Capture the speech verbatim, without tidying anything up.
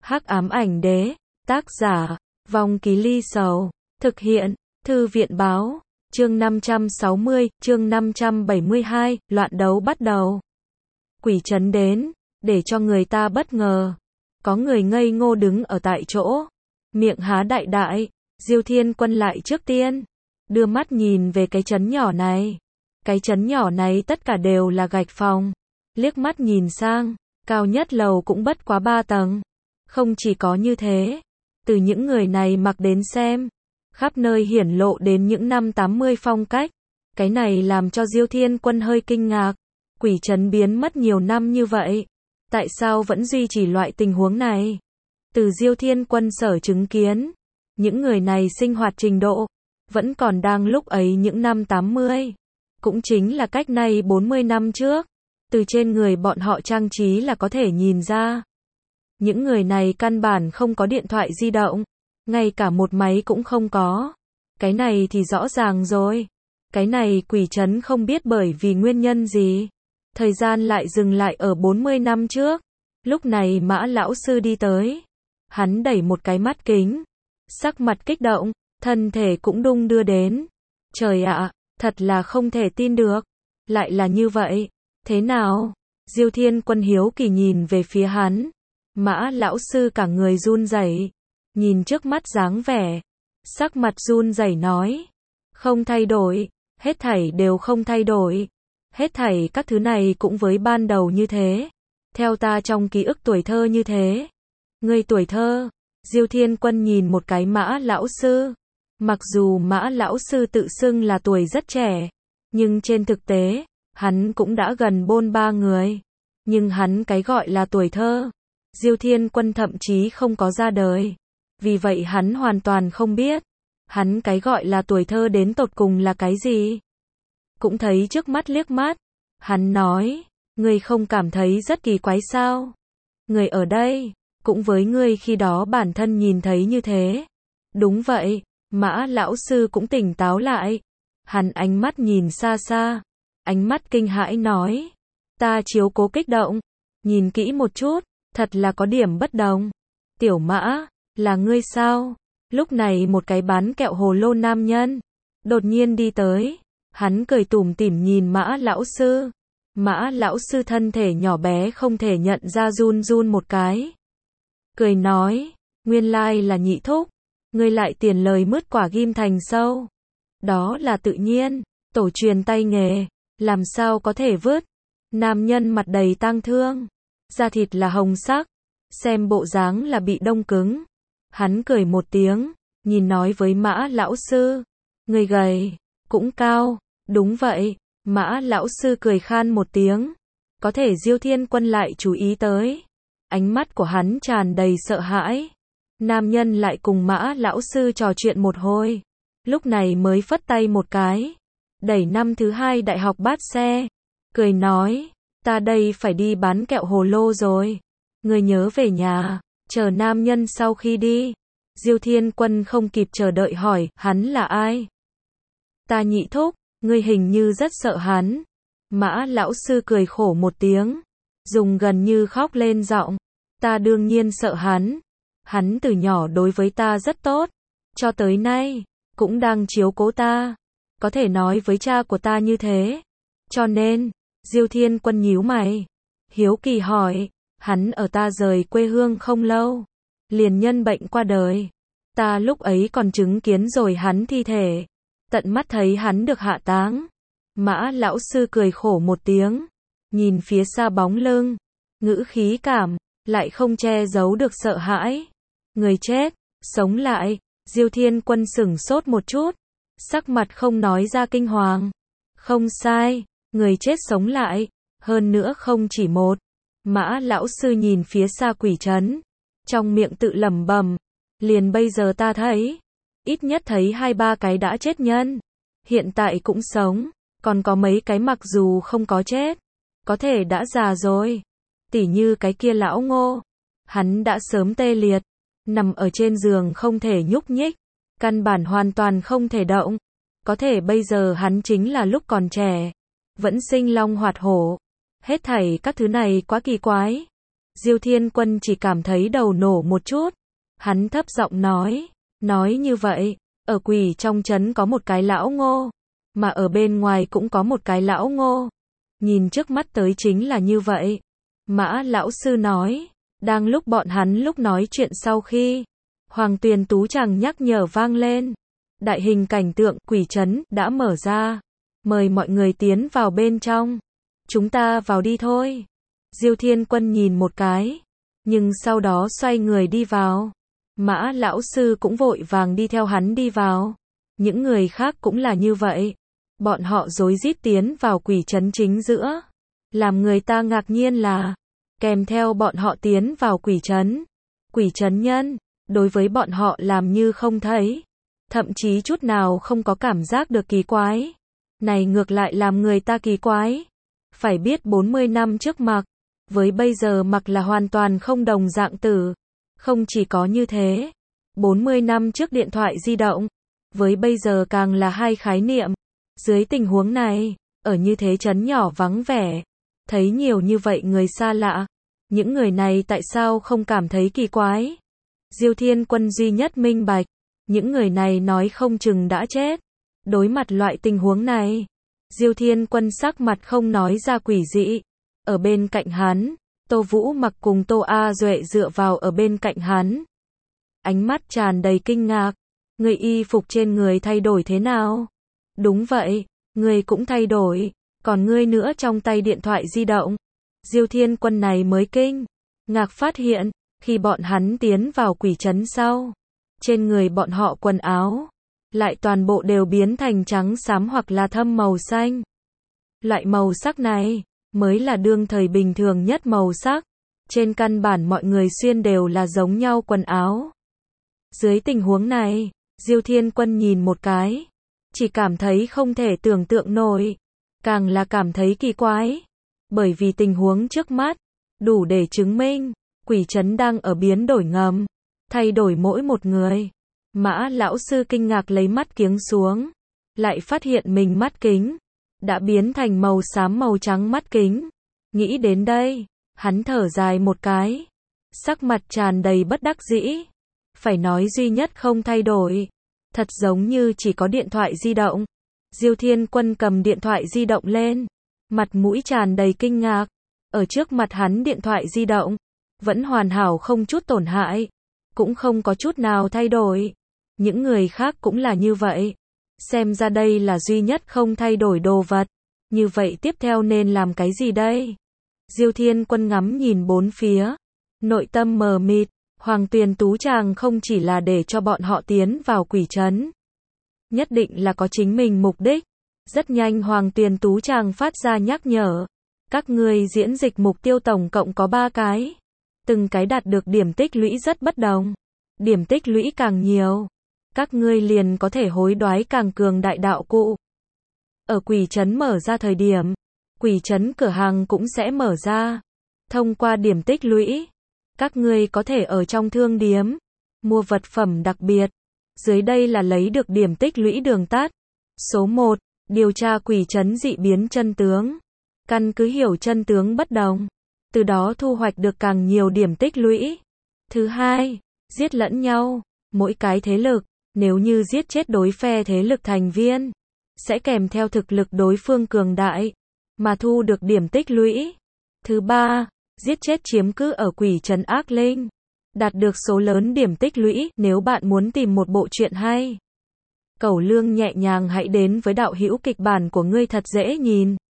Hắc ám ảnh đế, tác giả, Vong Ký Ly Sầu, thực hiện, Thư viện báo, chương năm trăm sáu mươi, chương năm trăm bảy mươi hai, loạn đấu bắt đầu. Quỷ trấn đến, để cho người ta bất ngờ. Có người ngây ngô đứng ở tại chỗ, miệng há đại đại, Diêu Thiên Quân lại trước tiên, đưa mắt nhìn về cái trấn nhỏ này. Cái trấn nhỏ này tất cả đều là gạch phòng, liếc mắt nhìn sang, cao nhất lầu cũng bất quá ba tầng. Không chỉ có như thế, từ những người này mặc đến xem, khắp nơi hiển lộ đến những năm tám mươi phong cách. Cái này làm cho Diêu Thiên Quân hơi kinh ngạc. Quỷ trấn biến mất nhiều năm như vậy, tại sao vẫn duy trì loại tình huống này? Từ Diêu Thiên Quân sở chứng kiến, những người này sinh hoạt trình độ vẫn còn đang lúc ấy những năm tám mươi, cũng chính là cách nay bốn mươi năm trước. Từ trên người bọn họ trang trí là có thể nhìn ra, những người này căn bản không có điện thoại di động, ngay cả một máy cũng không có. Cái này thì rõ ràng rồi. Cái này quỷ trấn không biết bởi vì nguyên nhân gì, thời gian lại dừng lại ở bốn mươi năm trước. Lúc này Mã lão sư đi tới, hắn đẩy một cái mắt kính, sắc mặt kích động, thân thể cũng đung đưa đến. Trời ạ, thật là không thể tin được, lại là như vậy. Thế nào? Diêu Thiên Quân hiếu kỳ nhìn về phía hắn. Mã lão sư cả người run rẩy, nhìn trước mắt dáng vẻ, sắc mặt run rẩy nói, không thay đổi, hết thảy đều không thay đổi. Hết thảy các thứ này cũng với ban đầu như thế, theo ta trong ký ức tuổi thơ như thế. Ngươi tuổi thơ? Diêu Thiên Quân nhìn một cái Mã lão sư. Mặc dù Mã lão sư tự xưng là tuổi rất trẻ, nhưng trên thực tế, hắn cũng đã gần bôn ba người. Nhưng hắn cái gọi là tuổi thơ, Diêu Thiên Quân thậm chí không có ra đời. Vì vậy hắn hoàn toàn không biết, hắn cái gọi là tuổi thơ đến tột cùng là cái gì. Cũng thấy trước mắt liếc mắt, hắn nói, ngươi không cảm thấy rất kỳ quái sao? Người ở đây, cũng với ngươi khi đó bản thân nhìn thấy như thế. Đúng vậy, Mã lão sư cũng tỉnh táo lại. Hắn ánh mắt nhìn xa xa, ánh mắt kinh hãi nói, ta chiếu cố kích động, nhìn kỹ một chút, thật là có điểm bất đồng. Tiểu Mã, là ngươi sao? Lúc này một cái bán kẹo hồ lô nam nhân đột nhiên đi tới, hắn cười tủm tỉm nhìn Mã lão sư. Mã lão sư thân thể nhỏ bé không thể nhận ra run run một cái. Cười nói, nguyên lai là Nhị thúc, ngươi lại tiền lời mứt quả ghim thành sâu. Đó là tự nhiên, tổ truyền tay nghề, làm sao có thể vứt. Nam nhân mặt đầy tang thương, da thịt là hồng sắc, xem bộ dáng là bị đông cứng. Hắn cười một tiếng, nhìn nói với Mã lão sư, người gầy, cũng cao. Đúng vậy, Mã lão sư cười khan một tiếng. Có thể Diêu Thiên Quân lại chú ý tới, ánh mắt của hắn tràn đầy sợ hãi. Nam nhân lại cùng Mã lão sư trò chuyện một hồi, lúc này mới phất tay một cái, đẩy năm thứ hai đại học bát xe, cười nói, ta đây phải đi bán kẹo hồ lô rồi, người nhớ về nhà. Chờ nam nhân sau khi đi, Diêu Thiên Quân không kịp chờ đợi hỏi, hắn là ai? Ta Nhị thúc, ngươi hình như rất sợ hắn. Mã lão sư cười khổ một tiếng, dùng gần như khóc lên giọng, ta đương nhiên sợ hắn. Hắn từ nhỏ đối với ta rất tốt, cho tới nay, cũng đang chiếu cố ta. Có thể nói với cha của ta như thế. Cho nên, Diêu Thiên Quân nhíu mày, hiếu kỳ hỏi, hắn ở ta rời quê hương không lâu, liền nhân bệnh qua đời. Ta lúc ấy còn chứng kiến rồi hắn thi thể, tận mắt thấy hắn được hạ táng. Mã lão sư cười khổ một tiếng, nhìn phía xa bóng lưng, ngữ khí cảm, lại không che giấu được sợ hãi. Người chết, sống lại. Diêu Thiên Quân sửng sốt một chút, sắc mặt không nói ra kinh hoàng. Không sai, người chết sống lại, hơn nữa không chỉ một. Mã lão sư nhìn phía xa quỷ trấn, trong miệng tự lẩm bẩm, liền bây giờ ta thấy, ít nhất thấy hai ba cái đã chết nhân, hiện tại cũng sống, còn có mấy cái mặc dù không có chết, có thể đã già rồi. Tỉ như cái kia lão Ngô, hắn đã sớm tê liệt, nằm ở trên giường không thể nhúc nhích, căn bản hoàn toàn không thể động. Có thể bây giờ hắn chính là lúc còn trẻ, vẫn sinh long hoạt hổ. Hết thảy các thứ này quá kỳ quái. Diêu Thiên Quân chỉ cảm thấy đầu nổ một chút. Hắn thấp giọng nói, nói như vậy, ở quỷ trong trấn có một cái lão ngô, mà ở bên ngoài cũng có một cái lão ngô. Nhìn trước mắt tới chính là như vậy. Mã lão sư nói, đang lúc bọn hắn lúc nói chuyện sau khi, Hoàng Tuyền Tú Tràng nhắc nhở vang lên. Đại hình cảnh tượng quỷ trấn đã mở ra. Mời mọi người tiến vào bên trong. Chúng ta vào đi thôi. Diêu Thiên Quân nhìn một cái, nhưng sau đó xoay người đi vào. Mã lão sư cũng vội vàng đi theo hắn đi vào. Những người khác cũng là như vậy. Bọn họ rối rít tiến vào quỷ trấn chính giữa. Làm người ta ngạc nhiên là, kèm theo bọn họ tiến vào quỷ trấn, quỷ trấn nhân, đối với bọn họ làm như không thấy. Thậm chí chút nào không có cảm giác được kỳ quái. Này ngược lại làm người ta kỳ quái. Phải biết bốn mươi năm trước mặc, với bây giờ mặc là hoàn toàn không đồng dạng tử. Không chỉ có như thế, bốn mươi năm trước điện thoại di động, với bây giờ càng là hai khái niệm. Dưới tình huống này, ở như thế trấn nhỏ vắng vẻ, thấy nhiều như vậy người xa lạ, những người này tại sao không cảm thấy kỳ quái? Diêu Thiên Quân duy nhất minh bạch, những người này nói không chừng đã chết. Đối mặt loại tình huống này, Diêu Thiên Quân sắc mặt không nói ra quỷ dị. Ở bên cạnh hắn, Tô Vũ Mặc cùng Tô A Duệ dựa vào ở bên cạnh hắn. Ánh mắt tràn đầy kinh ngạc, người y phục trên người thay đổi thế nào? Đúng vậy, người cũng thay đổi, còn ngươi nữa trong tay điện thoại di động. Diêu Thiên Quân này mới kinh ngạc phát hiện, khi bọn hắn tiến vào quỷ trấn sau, trên người bọn họ quần áo lại toàn bộ đều biến thành trắng xám hoặc là thâm màu xanh. Loại màu sắc này mới là đương thời bình thường nhất màu sắc. Trên căn bản mọi người xuyên đều là giống nhau quần áo. Dưới tình huống này, Diêu Thiên Quân nhìn một cái, chỉ cảm thấy không thể tưởng tượng nổi, càng là cảm thấy kỳ quái, bởi vì tình huống trước mắt đủ để chứng minh quỷ trấn đang ở biến đổi ngầm, thay đổi mỗi một người. Mã lão sư kinh ngạc lấy mắt kiếng xuống, lại phát hiện mình mắt kính đã biến thành màu xám màu trắng mắt kính. Nghĩ đến đây, hắn thở dài một cái, sắc mặt tràn đầy bất đắc dĩ. Phải nói duy nhất không thay đổi, thật giống như chỉ có điện thoại di động. Diêu Thiên Quân cầm điện thoại di động lên, mặt mũi tràn đầy kinh ngạc. Ở trước mặt hắn điện thoại di động vẫn hoàn hảo không chút tổn hại, cũng không có chút nào thay đổi. Những người khác cũng là như vậy. Xem ra đây là duy nhất không thay đổi đồ vật. Như vậy tiếp theo nên làm cái gì đây? Diêu Thiên Quân ngắm nhìn bốn phía, nội tâm mờ mịt. Hoàng Tuyền Tú Tràng không chỉ là để cho bọn họ tiến vào quỷ trấn, nhất định là có chính mình mục đích. Rất nhanh Hoàng Tuyền Tú Tràng phát ra nhắc nhở, các ngươi diễn dịch mục tiêu tổng cộng có ba cái, từng cái đạt được điểm tích lũy rất bất đồng. Điểm tích lũy càng nhiều, các ngươi liền có thể hối đoái càng cường đại đạo cụ. Ở quỷ trấn mở ra thời điểm, quỷ trấn cửa hàng cũng sẽ mở ra. Thông qua điểm tích lũy, các ngươi có thể ở trong thương điếm mua vật phẩm đặc biệt. Dưới đây là lấy được điểm tích lũy đường tắt. Số một, điều tra quỷ trấn dị biến chân tướng. Căn cứ hiểu chân tướng bất đồng, từ đó thu hoạch được càng nhiều điểm tích lũy. Thứ hai, giết lẫn nhau. Mỗi cái thế lực, nếu như giết chết đối phe thế lực thành viên, sẽ kèm theo thực lực đối phương cường đại, mà thu được điểm tích lũy. Thứ ba, giết chết chiếm cứ ở quỷ trấn ác linh, đạt được số lớn điểm tích lũy. Nếu bạn muốn tìm một bộ truyện hay, cẩu lương nhẹ nhàng hãy đến với đạo hữu kịch bản của ngươi thật dễ nhìn.